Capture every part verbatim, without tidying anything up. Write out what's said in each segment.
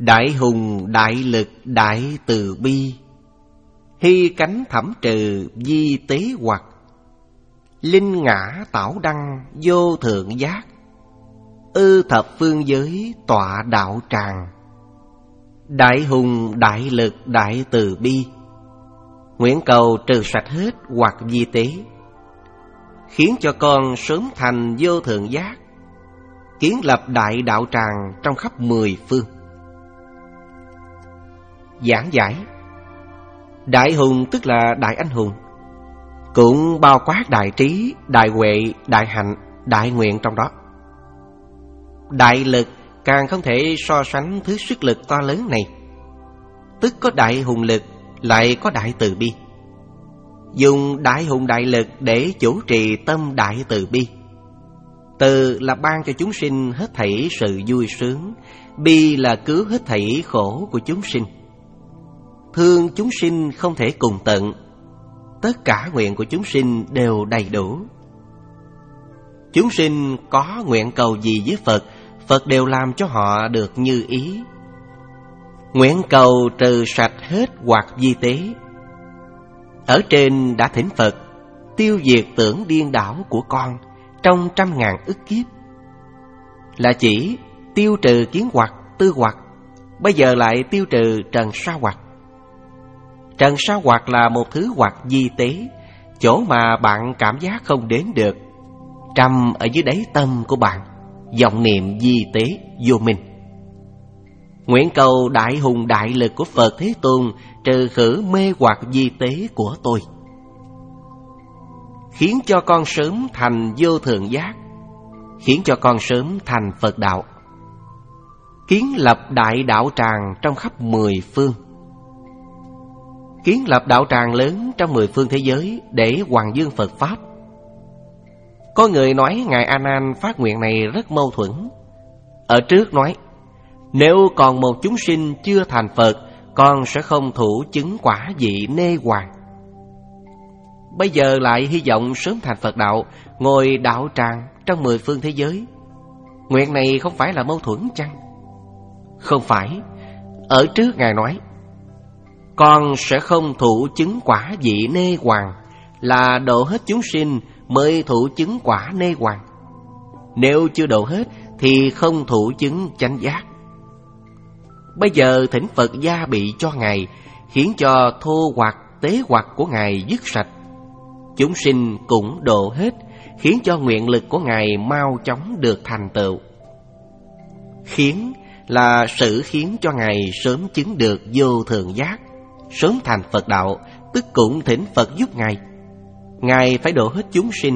Đại hùng đại lực đại từ bi, hy cánh thẩm trừ di tế hoặc, linh ngã tảo đăng vô thượng giác, ư thập phương giới tọa đạo tràng. Đại hùng đại lực đại từ bi, nguyện cầu trừ sạch hết hoặc di tế, khiến cho con sớm thành vô thượng giác, kiến lập đại đạo tràng trong khắp mười phương. Giảng giải: đại hùng tức là đại anh hùng, cũng bao quát đại trí, đại huệ, đại hạnh, đại nguyện trong đó. Đại lực càng không thể so sánh thứ sức lực to lớn này, tức có đại hùng lực lại có đại từ bi. Dùng đại hùng đại lực để chủ trì tâm đại từ bi. Từ là ban cho chúng sinh hết thảy sự vui sướng, bi là cứu hết thảy khổ của chúng sinh. Thương chúng sinh không thể cùng tận, tất cả nguyện của chúng sinh đều đầy đủ. Chúng sinh có nguyện cầu gì với Phật, Phật đều làm cho họ được như ý. Nguyện cầu trừ sạch hết hoặc di tế. Ở trên đã thỉnh Phật tiêu diệt tưởng điên đảo của con trong trăm ngàn ức kiếp, là chỉ tiêu trừ kiến hoặc, tư hoặc. Bây giờ lại tiêu trừ trần sa hoặc. Trần sa hoặc là một thứ hoặc di tế, chỗ mà bạn cảm giác không đến được, trầm ở dưới đáy tâm của bạn, vọng niệm di tế vô minh. Nguyện cầu đại hùng đại lực của Phật Thế Tôn trừ khử mê hoặc di tế của tôi, khiến cho con sớm thành vô thượng giác, khiến cho con sớm thành Phật đạo, kiến lập đại đạo tràng trong khắp mười phương. Kiến lập đạo tràng lớn trong mười phương thế giới để hoằng dương Phật Pháp. Có người nói Ngài A Nan phát nguyện này rất mâu thuẫn. Ở trước nói, nếu còn một chúng sinh chưa thành Phật, con sẽ không thủ chứng quả vị nê hoàng. Bây giờ lại hy vọng sớm thành Phật đạo, ngồi đạo tràng trong mười phương thế giới. Nguyện này không phải là mâu thuẫn chăng? Không phải. Ở trước Ngài nói, con sẽ không thụ chứng quả vị nê hoàng, là độ hết chúng sinh mới thụ chứng quả nê hoàng. Nếu chưa độ hết thì không thụ chứng chánh giác. Bây giờ thỉnh Phật gia bị cho Ngài, khiến cho thô hoặc tế hoặc của Ngài dứt sạch, chúng sinh cũng độ hết, khiến cho nguyện lực của Ngài mau chóng được thành tựu. Khiến là sự khiến cho Ngài sớm chứng được vô thượng giác, sớm thành Phật đạo, tức cũng thỉnh Phật giúp Ngài. Ngài phải độ hết chúng sinh.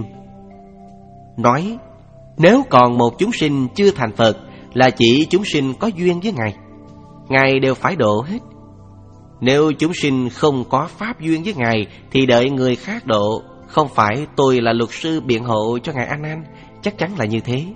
Nói, nếu còn một chúng sinh chưa thành Phật, là chỉ chúng sinh có duyên với Ngài, Ngài đều phải độ hết. Nếu chúng sinh không có pháp duyên với Ngài thì đợi người khác độ. Không phải tôi là luật sư biện hộ cho Ngài A Nan, chắc chắn là như thế.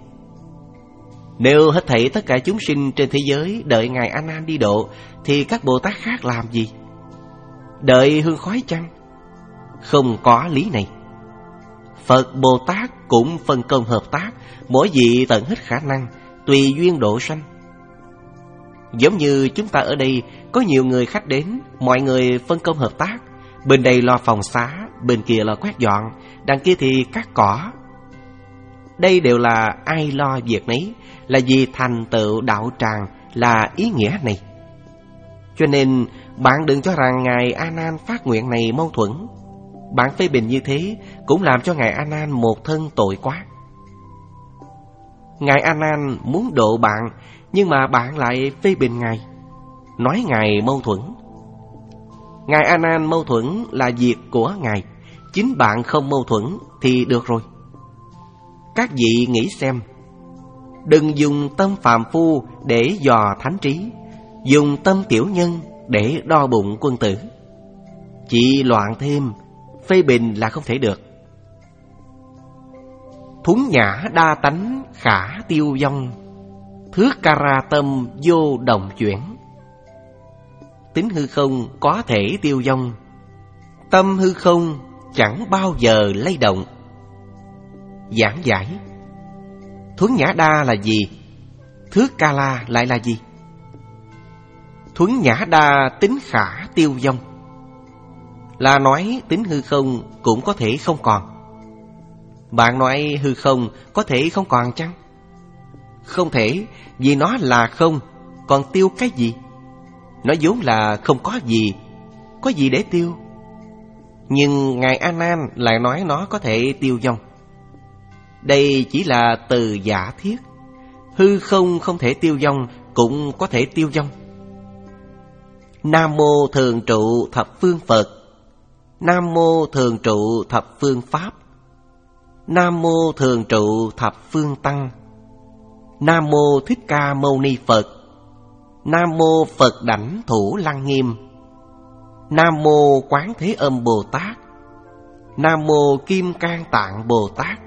Nếu hết thảy tất cả chúng sinh trên thế giới đợi Ngài A Nan đi độ, thì các Bồ Tát khác làm gì? Đợi hương khói chăng? Không có lý này. Phật Bồ Tát cũng phân công hợp tác, mỗi vị tận hết khả năng, tùy duyên độ sanh. Giống như chúng ta ở đây, có nhiều người khách đến, mọi người phân công hợp tác. Bên đây lo phòng xá, bên kia lo quét dọn, đằng kia thì cắt cỏ. Đây đều là ai lo việc nấy, là vì thành tựu đạo tràng, là ý nghĩa này. Cho nên bạn đừng cho rằng Ngài A Nan phát nguyện này mâu thuẫn. Bạn phê bình như thế cũng làm cho Ngài A Nan một thân tội quá. Ngài A Nan muốn độ bạn, nhưng mà bạn lại phê bình Ngài, nói Ngài mâu thuẫn. Ngài A Nan mâu thuẫn là việc của Ngài, chính bạn không mâu thuẫn thì được rồi. Các vị nghĩ xem, đừng dùng tâm phàm phu để dò thánh trí, dùng tâm tiểu nhân để đo bụng quân tử. Chỉ loạn thêm, phê bình là không thể được. Thuấn nhã đa tánh khả tiêu vong, thước ca ra tâm vô đồng chuyển. Tính hư không có thể tiêu vong, tâm hư không chẳng bao giờ lay động. Giảng giải: thuấn nhã đa là gì? Thước ca la lại là gì? Thuấn nhã đa tính khả tiêu vong, là nói tính hư không cũng có thể không còn. Bạn nói hư không có thể không còn chăng? Không thể, vì nó là không, còn tiêu cái gì? Nó vốn là không có gì, có gì để tiêu? Nhưng Ngài A Nan lại nói nó có thể tiêu vong. Đây chỉ là từ giả thiết. Hư không không thể tiêu vong cũng có thể tiêu vong. Nam mô thường trụ thập phương Phật, Nam mô thường trụ thập phương Pháp, Nam mô thường trụ thập phương Tăng, Nam mô Thích Ca Mâu Ni Phật, Nam mô Phật Đảnh Thủ Lăng Nghiêm, Nam mô Quán Thế Âm Bồ Tát, Nam mô Kim Cang Tạng Bồ Tát.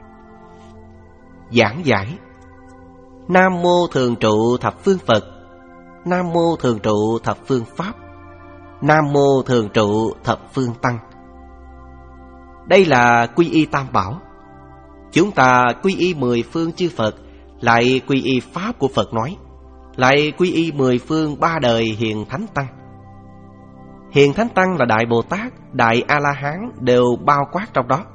Giảng giải: Nam mô thường trụ thập phương Phật, Nam mô thường trụ thập phương Pháp, Nam mô thường trụ thập phương Tăng. Đây là quy y Tam Bảo. Chúng ta quy y mười phương chư Phật, lại quy y Pháp của Phật nói, lại quy y mười phương ba đời Hiền Thánh Tăng. Hiền Thánh Tăng là Đại Bồ Tát, Đại A-la-hán đều bao quát trong đó.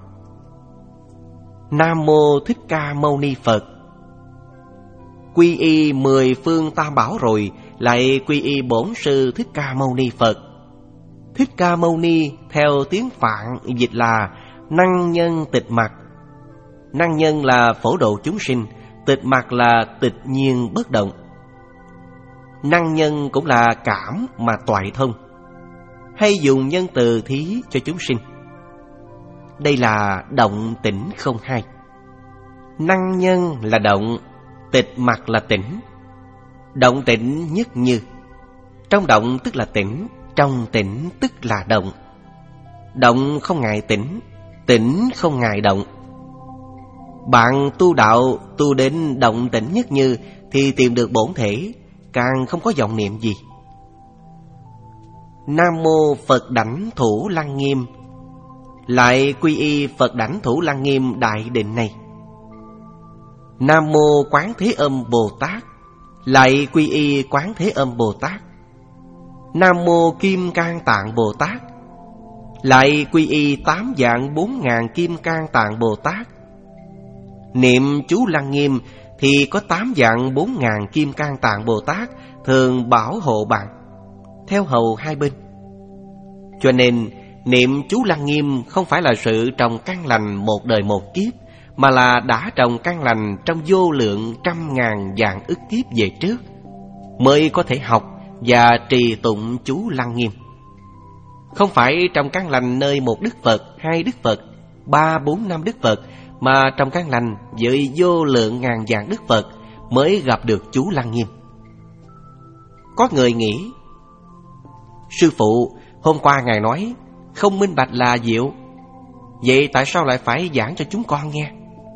Nam mô Thích Ca Mâu Ni Phật. Quy y mười phương Tam Bảo rồi, lại quy y Bổn Sư Thích Ca Mâu Ni Phật. Thích Ca Mâu Ni theo tiếng Phạn dịch là năng nhân tịch mặc. Năng nhân là phổ độ chúng sinh, tịch mặc là tịch nhiên bất động. Năng nhân cũng là cảm mà toại thông, hay dùng nhân từ thí cho chúng sinh. Đây là động tĩnh không hai. Năng nhân là động, tịch mặc là tĩnh. Động tĩnh nhất như. Trong động tức là tĩnh, trong tĩnh tức là động. Động không ngại tĩnh, tĩnh không ngại động. Bạn tu đạo tu đến động tĩnh nhất như thì tìm được bổn thể, càng không có vọng niệm gì. Nam mô Phật Đảnh Thủ Lăng Nghiêm, lại quy y Phật Đảnh Thủ Lăng Nghiêm đại định này. Nam mô Quán Thế Âm Bồ Tát, lại quy y Quán Thế Âm Bồ Tát. Nam mô Kim Cang Tạng Bồ Tát, lại quy y tám vạn bốn ngàn Kim Cang Tạng Bồ Tát. Niệm chú Lăng Nghiêm thì có tám vạn bốn ngàn Kim Cang Tạng Bồ Tát thường bảo hộ bạn, theo hầu hai bên. Cho nên niệm chú Lăng Nghiêm không phải là sự trồng căn lành một đời một kiếp, mà là đã trồng căn lành trong vô lượng trăm ngàn vạn ức kiếp về trước, mới có thể học và trì tụng chú Lăng Nghiêm. Không phải trồng căn lành nơi một Đức Phật, hai Đức Phật, ba bốn năm Đức Phật, mà trồng căn lành với vô lượng ngàn vạn Đức Phật mới gặp được chú Lăng Nghiêm. Có người nghĩ: Sư phụ, hôm qua Ngài nói không minh bạch là diệu, vậy tại sao lại phải giảng cho chúng con nghe?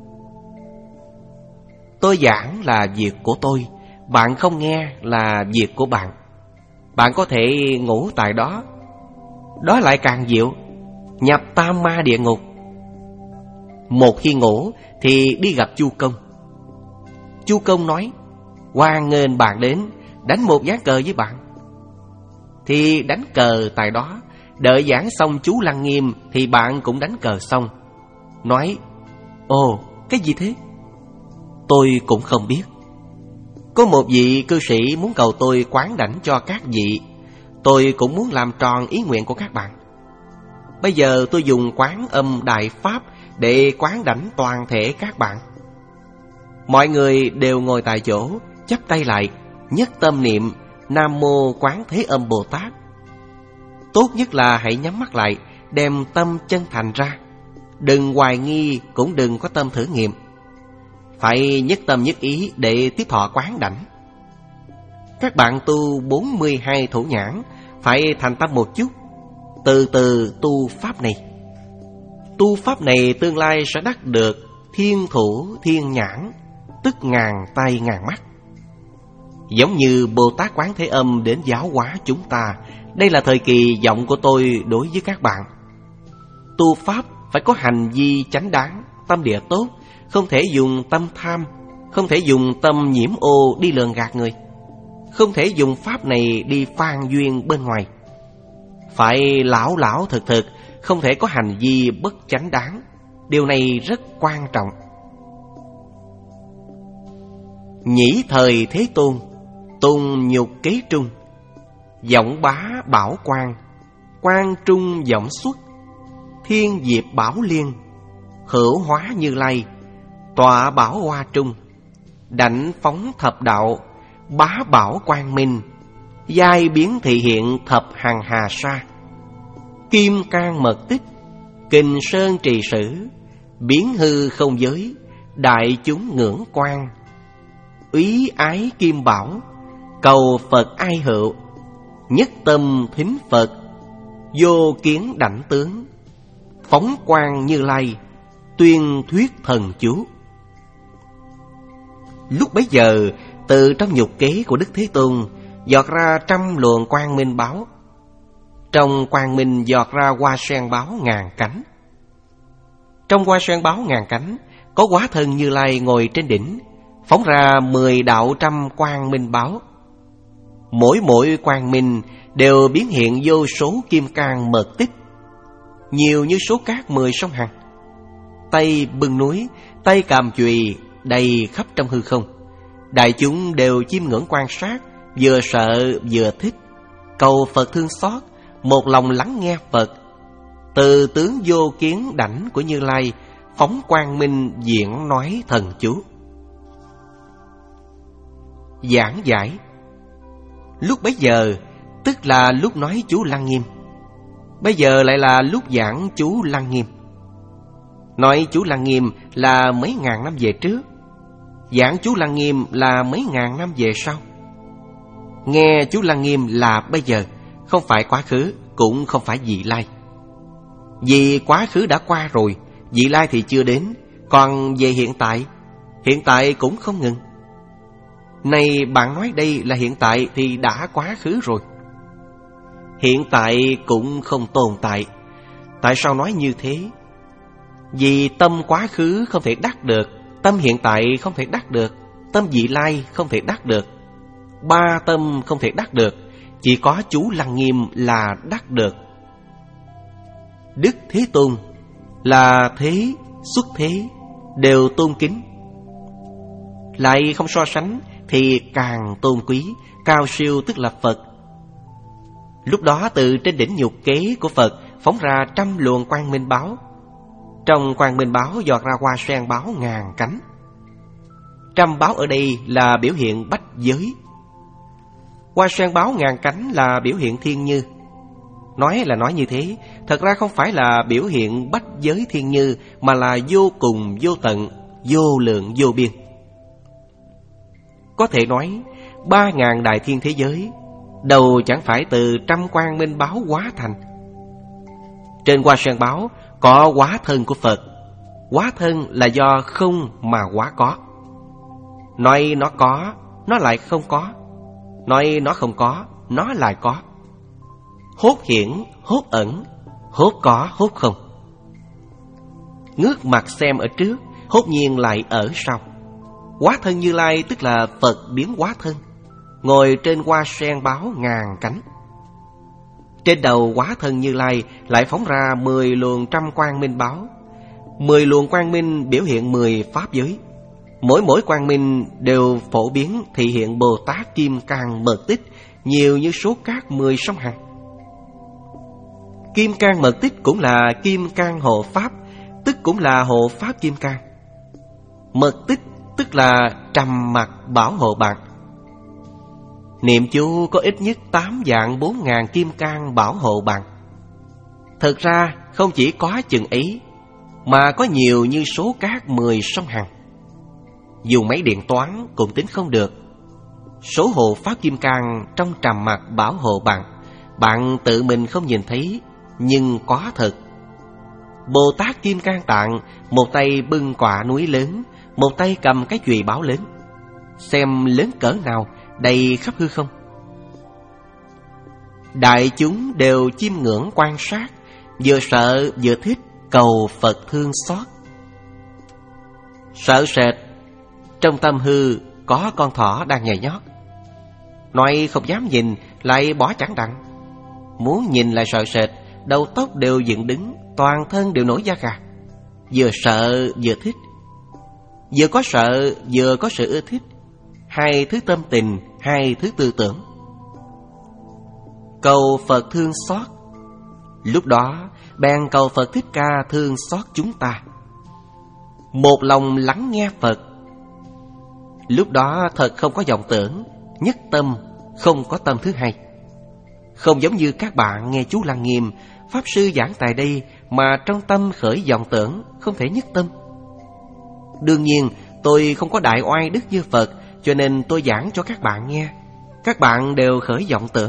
Tôi giảng là việc của tôi, bạn không nghe là việc của bạn. Bạn có thể ngủ tại đó, đó lại càng diệu, nhập tam ma địa ngục. Một khi ngủ thì đi gặp Chu Công. Chu Công nói: hoan nghênh bạn đến, đánh một ván cờ với bạn. Thì đánh cờ tại đó, đợi giảng xong chú Lăng Nghiêm thì bạn cũng đánh cờ xong. Nói: ồ, cái gì thế? Tôi cũng không biết. Có một vị cư sĩ muốn cầu tôi quán đảnh cho các vị. Tôi cũng muốn làm tròn ý nguyện của các bạn. Bây giờ tôi dùng Quán Âm Đại Pháp để quán đảnh toàn thể các bạn. Mọi người đều ngồi tại chỗ, chắp tay lại, nhất tâm niệm Nam mô Quán Thế Âm Bồ Tát. Tốt nhất là hãy nhắm mắt lại, đem tâm chân thành ra. Đừng hoài nghi, cũng đừng có tâm thử nghiệm. Phải nhất tâm nhất ý để tiếp thọ quán đảnh. Các bạn tu bốn mươi hai thủ nhãn phải thành tâm một chút, từ từ tu pháp này. Tu pháp này tương lai sẽ đắc được thiên thủ thiên nhãn, tức ngàn tay ngàn mắt. Giống như Bồ Tát Quán Thế Âm đến giáo hóa chúng ta, đây là thời kỳ vọng của tôi đối với các bạn. Tu pháp phải có hành vi chánh đáng, tâm địa tốt, không thể dùng tâm tham, không thể dùng tâm nhiễm ô đi lường gạt người, không thể dùng pháp này đi phan duyên bên ngoài. Phải lão lão thực thực, không thể có hành vi bất chánh đáng. Điều này rất quan trọng. Nhĩ thời Thế Tôn, tùng nhục kế trung, giọng bá bảo quan, quan trung giọng xuất, thiên diệp bảo liên, hữu hóa Như Lai, tọa bảo hoa trung, đảnh phóng thập đạo, bá bảo quang minh, giai biến thị hiện thập hằng hà sa, kim cang mật tích, kình sơn trì sử, biến hư không giới, đại chúng ngưỡng quan, úy ái kim bảo, cầu Phật ai hữu, nhất tâm thính Phật, vô kiến đảnh tướng, phóng quang Như Lai, tuyên thuyết thần chú. Lúc bấy giờ, từ trong nhục kế của Đức Thế Tôn giọt ra trăm luồng quang minh báo. Trong quang minh giọt ra hoa sen báo ngàn cánh. Trong hoa sen báo ngàn cánh có hóa thân Như Lai ngồi trên đỉnh, phóng ra mười đạo trăm quang minh báo. Mỗi mỗi quang minh đều biến hiện vô số kim cang mật tích, nhiều như số cát mười sông Hằng. Tay bưng núi, tay cầm chùy, đầy khắp trong hư không. Đại chúng đều chiêm ngưỡng quan sát, vừa sợ vừa thích, cầu Phật thương xót, một lòng lắng nghe Phật. Từ tướng vô kiến đảnh của Như Lai, phóng quang minh diễn nói thần chú. Giảng giải. Lúc bấy giờ tức là lúc nói chú Lăng Nghiêm, bây giờ lại là lúc giảng chú Lăng Nghiêm. Nói chú Lăng Nghiêm là mấy ngàn năm về trước, giảng chú Lăng Nghiêm là mấy ngàn năm về sau. Nghe chú Lăng Nghiêm là bây giờ, không phải quá khứ, cũng không phải vị lai. Vì quá khứ đã qua rồi, vị lai thì chưa đến. Còn về hiện tại, hiện tại cũng không ngừng. Này bạn nói đây là hiện tại thì đã quá khứ rồi. Hiện tại cũng không tồn tại. Tại sao nói như thế? Vì tâm quá khứ không thể đắc được, tâm hiện tại không thể đắc được, tâm vị lai không thể đắc được. Ba tâm không thể đắc được, chỉ có chú Lăng Nghiêm là đắc được. Đức Thế Tôn là thế, xuất thế, đều tôn kính. Lại không so sánh thì càng tôn quý, cao siêu tức là Phật. Lúc đó từ trên đỉnh nhục kế của Phật phóng ra trăm luồng quang minh báo. Trong quang minh báo giọt ra hoa sen báo ngàn cánh. Trăm báo ở đây là biểu hiện bách giới. Hoa sen báo ngàn cánh là biểu hiện thiên như. Nói là nói như thế, thật ra không phải là biểu hiện bách giới thiên như, mà là vô cùng vô tận, vô lượng vô biên. Có thể nói, ba ngàn đại thiên thế giới, đầu chẳng phải từ trăm quang minh báo hóa thành. Trên hoa sen báo có hóa thân của Phật. Hóa thân là do không mà hóa có. Nói nó có, nó lại không có. Nói nó không có, nó lại có. Hốt hiển, hốt ẩn, hốt có, hốt không. Ngước mặt xem ở trước, hốt nhiên lại ở sau. Hóa thân Như Lai tức là Phật biến hóa thân, ngồi trên hoa sen báo ngàn cánh. Trên đầu hóa thân Như Lai lại phóng ra mười luồng trăm quang minh báo. Mười luồng quang minh biểu hiện mười pháp giới. Mỗi mỗi quang minh đều phổ biến thị hiện Bồ Tát kim cang mật tích, nhiều như số cát mười sông Hằng. Kim cang mật tích cũng là kim cang hộ pháp, tức cũng là hộ pháp kim cang. Mật tích tức là trầm mặc bảo hộ bạn. Niệm chú có ít nhất tám vạn bốn ngàn kim cang bảo hộ bạn. Thực ra không chỉ có chừng ấy, mà có nhiều như số cát mười sông Hằng. Dùng máy điện toán cũng tính không được. Số hộ pháp kim cang trong trầm mặc bảo hộ bạn, bạn tự mình không nhìn thấy, nhưng có thật. Bồ Tát Kim Cang Tạng, một tay bưng quả núi lớn, một tay cầm cái chùy báo lớn. Xem lớn cỡ nào, đầy khắp hư không. Đại chúng đều chiêm ngưỡng quan sát, vừa sợ vừa thích, cầu Phật thương xót. Sợ sệt, trong tâm hư có con thỏ đang nhảy nhót. nói không dám nhìn lại bỏ chẳng đặng, muốn nhìn lại sợ sệt, đầu tóc đều dựng đứng, toàn thân đều nổi da gà. Vừa sợ vừa thích, vừa có sợ vừa có sự ưa thích, hai thứ tâm tình, hai thứ tư tưởng. Cầu Phật thương xót. Lúc đó bèn cầu Phật Thích Ca thương xót chúng ta, một lòng lắng nghe Phật. Lúc đó thật không có vọng tưởng, nhất tâm, không có tâm thứ hai. Không giống như các bạn nghe chú Lăng Nghiêm Pháp Sư giảng tại đây mà trong tâm khởi vọng tưởng, không thể nhất tâm. Đương nhiên tôi không có đại oai đức như Phật, cho nên tôi giảng cho các bạn nghe, các bạn đều khởi vọng tưởng.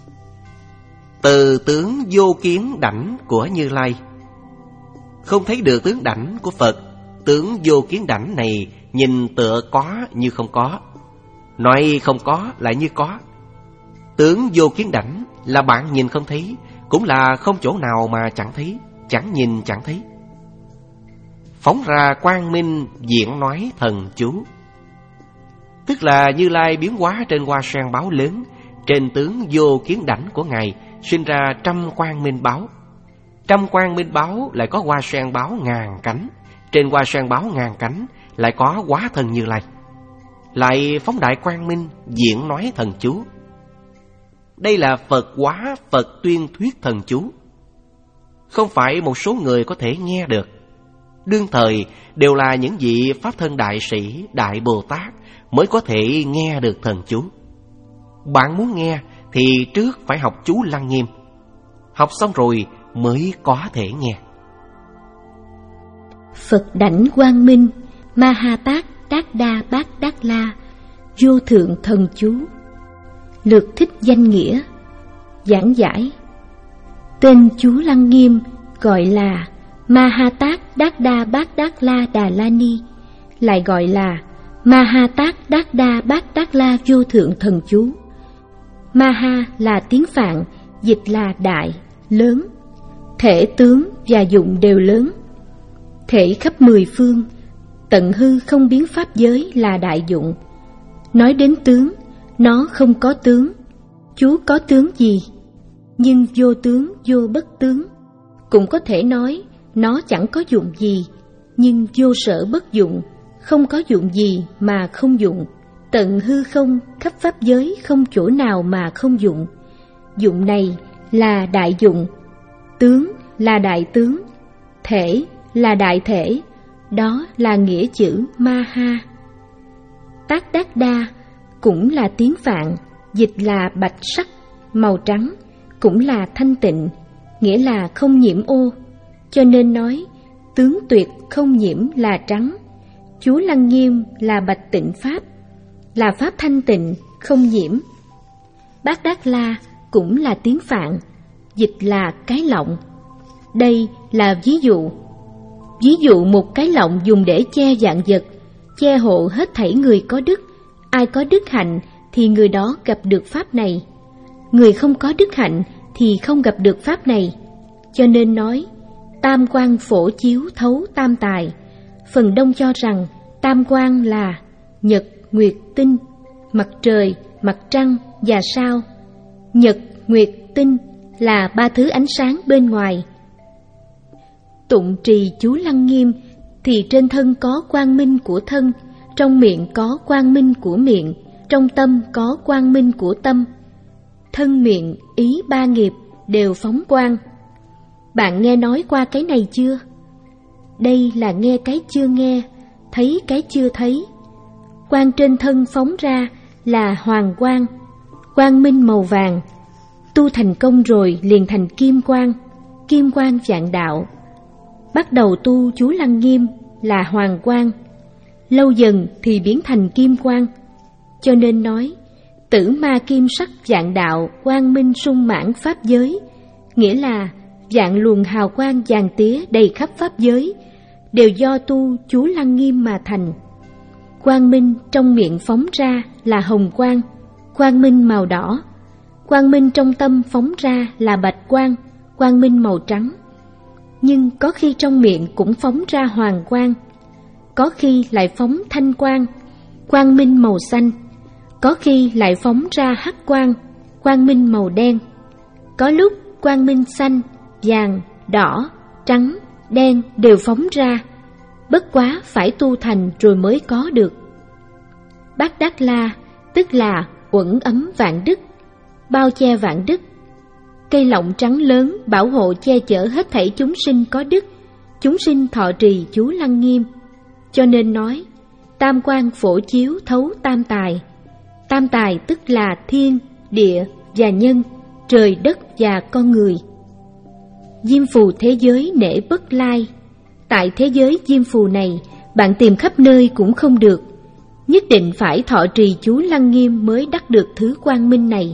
Từ tướng vô kiến đảnh của Như Lai, không thấy được tướng đảnh của Phật. Tướng vô kiến đảnh này nhìn tựa có như không có, nói không có lại như có. Tướng vô kiến đảnh là bạn nhìn không thấy, cũng là không chỗ nào mà chẳng thấy, chẳng nhìn chẳng thấy. Phóng ra quang minh diễn nói thần chú, tức là Như Lai biến hóa trên hoa sen báo lớn, trên tướng vô kiến đảnh của Ngài sinh ra trăm quang minh báo. Trăm quang minh báo lại có hoa sen báo ngàn cánh, trên hoa sen báo ngàn cánh lại có hóa thân Như Lai, lại phóng đại quang minh diễn nói thần chú. Đây là Phật hóa, Phật tuyên thuyết thần chú, không phải một số người có thể nghe được. Đương thời đều là những vị Pháp thân đại sĩ, đại Bồ Tát mới có thể nghe được thần chú. Bạn muốn nghe thì trước phải học chú Lăng Nghiêm, học xong rồi mới có thể nghe. Phật đảnh quang minh, Ma Ha Tát Đát Đa Bát Đát La, vô thượng thần chú. Lược thích danh nghĩa. Giảng giải. Tên chú Lăng Nghiêm gọi là Ma Ha Tát Đát Đa Bát Đát La Đà La Ni, lại gọi là Ma Ha Tát Đát Đa Bát Đát La vô thượng thần chú. Ma Ha là tiếng Phạn, dịch là đại, lớn. Thể tướng và dụng đều lớn, thể khắp mười phương, tận hư không biến pháp giới là đại dụng. Nói đến tướng, nó không có tướng. Chú có tướng gì? Nhưng vô tướng, vô bất tướng. Cũng có thể nói nó chẳng có dụng gì, nhưng vô sở bất dụng, không có dụng gì mà không dụng. Tận hư không, khắp pháp giới không chỗ nào mà không dụng. Dụng này là đại dụng, tướng là đại tướng, thể là đại thể, đó là nghĩa chữ Ma Ha. Tát Đát Đa cũng là tiếng Phạn, dịch là bạch sắc, màu trắng, cũng là thanh tịnh, nghĩa là không nhiễm ô, cho nên nói tướng tuyệt không nhiễm là trắng. Chú Lăng Nghiêm là bạch tịnh pháp, là pháp thanh tịnh, không nhiễm. Bát Đát La cũng là tiếng Phạn, dịch là cái lọng. Đây là ví dụ. Ví dụ một cái lọng dùng để che vạn vật, che hộ hết thảy người có đức. Ai có đức hạnh thì người đó gặp được pháp này, người không có đức hạnh thì không gặp được pháp này. Cho nên nói tam quang phổ chiếu thấu tam tài. Phần đông cho rằng tam quang là nhật, nguyệt, tinh, mặt trời, mặt trăng và sao. Nhật, nguyệt, tinh là ba thứ ánh sáng bên ngoài. Tụng trì chú Lăng Nghiêm thì trên thân có quang minh của thân, trong miệng có quang minh của miệng, trong tâm có quang minh của tâm. Thân, miệng, ý ba nghiệp đều phóng quang. Bạn nghe nói qua cái này chưa? Đây là nghe cái chưa nghe, thấy cái chưa thấy. Quang trên thân phóng ra là hoàng quang, quang minh màu vàng. Tu thành công rồi liền thành kim quang, kim quang vạn đạo. Bắt đầu tu chú Lăng Nghiêm là hoàng quang, lâu dần thì biến thành kim quang. Cho nên nói tử ma kim sắc vạn đạo quang minh sung mãn pháp giới, nghĩa là vạn luồng hào quang vàng tía đầy khắp pháp giới đều do tu chú Lăng Nghiêm mà thành. Quang minh trong miệng phóng ra là hồng quang, quang minh màu đỏ. Quang minh trong tâm phóng ra là bạch quang, quang minh màu trắng. Nhưng có khi trong miệng cũng phóng ra hoàng quang, có khi lại phóng thanh quang, quang minh màu xanh, có khi lại phóng ra hắc quang, quang minh màu đen. Có lúc quang minh xanh, vàng, đỏ, trắng, đen đều phóng ra, bất quá phải tu thành rồi mới có được. Bát Đát La tức là uẩn ấm vạn đức, bao che vạn đức. Cây lọng trắng lớn bảo hộ che chở hết thảy chúng sinh có đức, chúng sinh thọ trì chú Lăng Nghiêm. Cho nên nói, tam quang phổ chiếu thấu tam tài. Tam tài tức là thiên, địa và nhân, trời đất và con người. Diêm phù thế giới nể Bất Lai. Tại thế giới diêm phù này, bạn tìm khắp nơi cũng không được, nhất định phải thọ trì chú Lăng Nghiêm mới đắc được thứ quang minh này.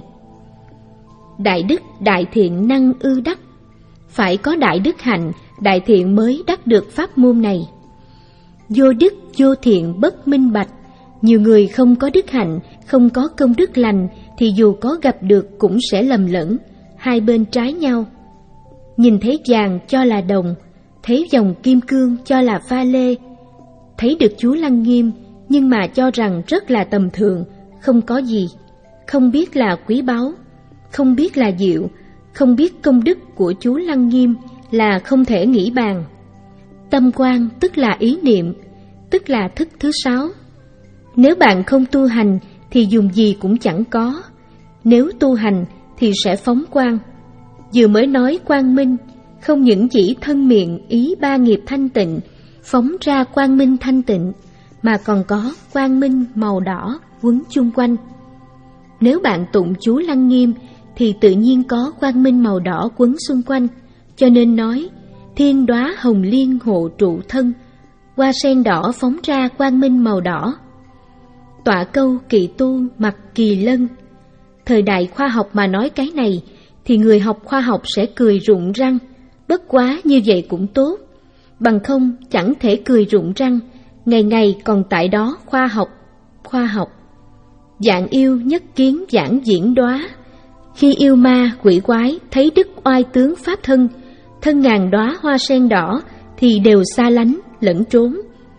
Đại đức đại thiện năng ư đắc. Phải có đại đức hạnh, đại thiện mới đắc được pháp môn này. Vô đức vô thiện bất minh bạch. Nhiều người không có đức hạnh, không có công đức lành thì dù có gặp được cũng sẽ lầm lẫn, hai bên trái nhau. Nhìn thấy vàng cho là đồng, thấy dòng kim cương cho là pha lê. Thấy được chú Lăng Nghiêm nhưng mà cho rằng rất là tầm thường, không có gì, không biết là quý báu, không biết là diệu, không biết công đức của chú Lăng Nghiêm là không thể nghĩ bàn. Tâm quan tức là ý niệm, tức là thức thứ sáu. Nếu bạn không tu hành thì dùng gì cũng chẳng có, nếu tu hành thì sẽ phóng quang. Vừa mới nói quang minh, không những chỉ thân miệng ý ba nghiệp thanh tịnh, phóng ra quang minh thanh tịnh, mà còn có quang minh màu đỏ quấn chung quanh. Nếu bạn tụng chú Lăng Nghiêm thì tự nhiên có quang minh màu đỏ quấn xung quanh. Cho nên nói, thiên đóa hồng liên hộ trụ thân, hoa sen đỏ phóng ra quang minh màu đỏ. Tọa câu kỳ tu mặc kỳ lân. Thời đại khoa học mà nói cái này thì người học khoa học sẽ cười rụng răng, bất quá như vậy cũng tốt, bằng không chẳng thể cười rụng răng, ngày ngày còn tại đó khoa học, khoa học. Dạng yêu nhất kiến giảng diễn đóa. Khi yêu ma quỷ quái thấy đức oai tướng pháp thân, thân ngàn đóa hoa sen đỏ thì đều xa lánh lẫn trốn.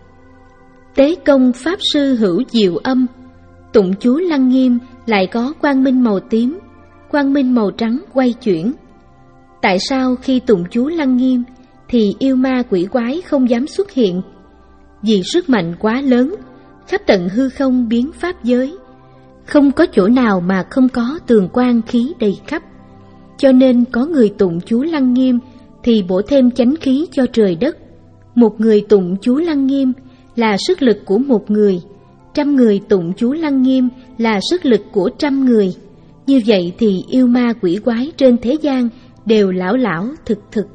Tế công pháp sư hữu diệu âm. Tụng chú Lăng Nghiêm lại có quang minh màu tím, quang minh màu trắng quay chuyển. Tại sao khi tụng chú Lăng Nghiêm thì yêu ma quỷ quái không dám xuất hiện? Vì sức mạnh quá lớn, khắp tận hư không biến pháp giới, không có chỗ nào mà không có tường quang khí đầy khắp. Cho nên có người tụng chú Lăng Nghiêm thì bổ thêm chánh khí cho trời đất. Một người tụng chú Lăng Nghiêm là sức lực của một người, trăm người tụng chú Lăng Nghiêm là sức lực của trăm người. Như vậy thì yêu ma quỷ quái trên thế gian đều lão lão thực thực.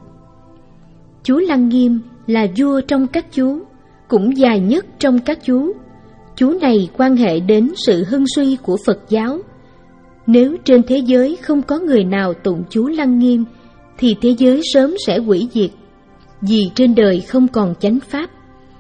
Chú Lăng Nghiêm là vua trong các chú, cũng dài nhất trong các chú. Chú này quan hệ đến sự hưng suy của Phật giáo. Nếu trên thế giới không có người nào tụng chú Lăng Nghiêm thì thế giới sớm sẽ hủy diệt, vì trên đời không còn chánh pháp.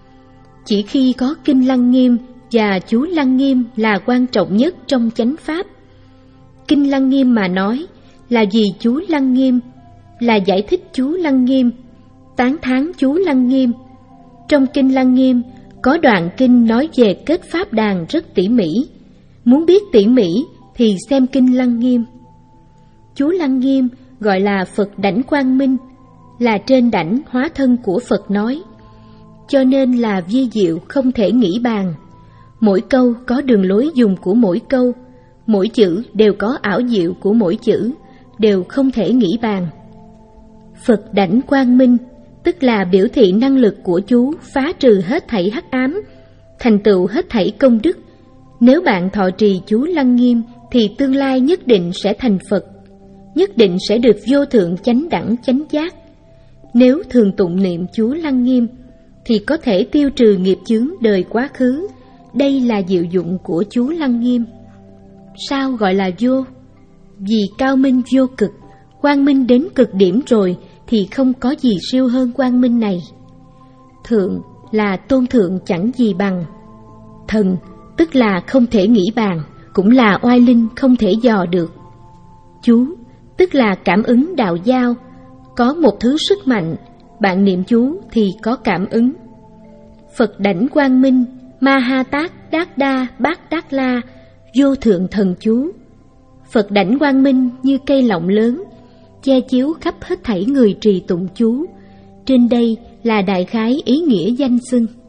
Chỉ khi có kinh Lăng Nghiêm và chú Lăng Nghiêm là quan trọng nhất trong chánh pháp. Kinh Lăng Nghiêm mà nói là vì chú Lăng Nghiêm, là giải thích chú Lăng Nghiêm, tán thán chú Lăng Nghiêm. Trong kinh Lăng Nghiêm có đoạn kinh nói về kết pháp đàn rất tỉ mỉ. Muốn biết tỉ mỉ thì xem kinh Lăng Nghiêm. Chú Lăng Nghiêm gọi là Phật đảnh quang minh, là trên đảnh hóa thân của Phật nói, cho nên là vi diệu không thể nghĩ bàn. Mỗi câu có đường lối dùng của mỗi câu, mỗi chữ đều có ảo diệu của mỗi chữ, đều không thể nghĩ bàn. Phật đảnh quang minh tức là biểu thị năng lực của chú phá trừ hết thảy hắc ám, thành tựu hết thảy công đức. Nếu bạn thọ trì chú Lăng Nghiêm thì tương lai nhất định sẽ thành Phật, nhất định sẽ được vô thượng chánh đẳng chánh giác. Nếu thường tụng niệm chú Lăng Nghiêm thì có thể tiêu trừ nghiệp chướng đời quá khứ. Đây là diệu dụng của chú Lăng Nghiêm. Sao gọi là vô? Vì cao minh vô cực, quang minh đến cực điểm rồi thì không có gì siêu hơn quang minh này. Thượng là tôn thượng chẳng gì bằng. Thần tức là không thể nghĩ bàn, cũng là oai linh không thể dò được. Chú tức là cảm ứng đạo giao, có một thứ sức mạnh, bạn niệm chú thì có cảm ứng. Phật đảnh quang minh, Ma Ha Tát Đát Đa Bát Đát La, vô thượng thần chú. Phật đảnh quang minh như cây lọng lớn, che chiếu khắp hết thảy người trì tụng chú. Trên đây là đại khái ý nghĩa danh xưng.